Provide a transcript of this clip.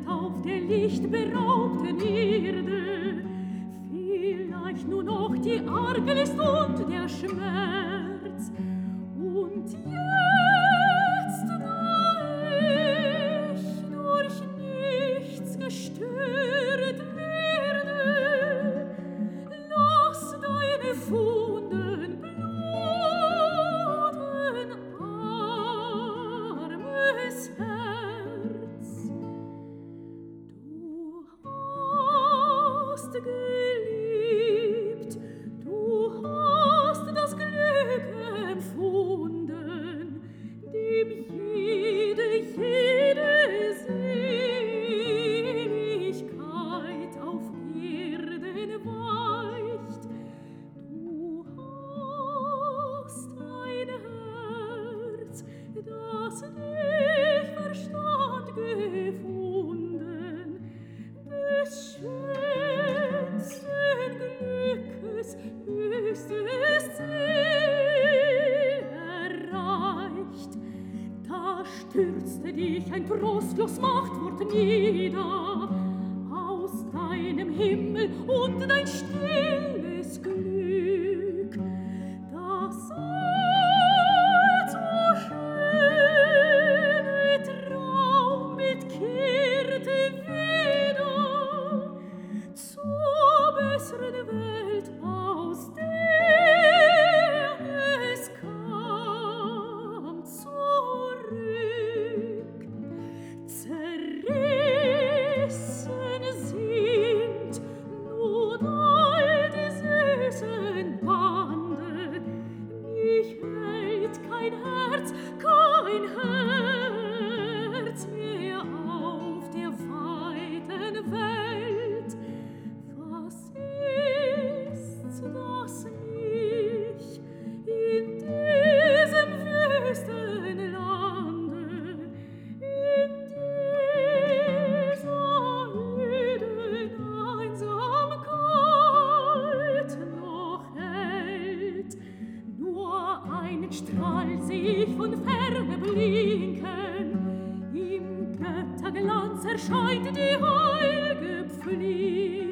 auf der lichtberaubten Erde vielleicht nur noch die Arglist und der Schmerz. Und jetzt, da ich durch nichts gestört werde, lass deine Funden bluten, armes Herz. Du hast geliebt, du hast das Glück empfunden, dem jede Seligkeit auf Erden weicht. Du hast ein Herz, das dich Verstand gefunden, des schönsten Glückes höchstes Ziel erreicht. Da stürzte dich ein trostlos Machtwort nieder aus deinem Himmel und dein stilles Glück. Das allzu schöne Traumbild kehrte wieder zur besseren Welt, aus der es kam, zurück. Zerrissen sind nun all die süßen Bande, mich hält kein Herz mehr auf der weiten Welt. Was ist's, das mich in diesem wüsten Lande, in dieser öden Einsamkeit noch hält? Nur einen Strahl seh ich von Ferne blinken, im Götterglanz erscheint die heil'ge Pflicht.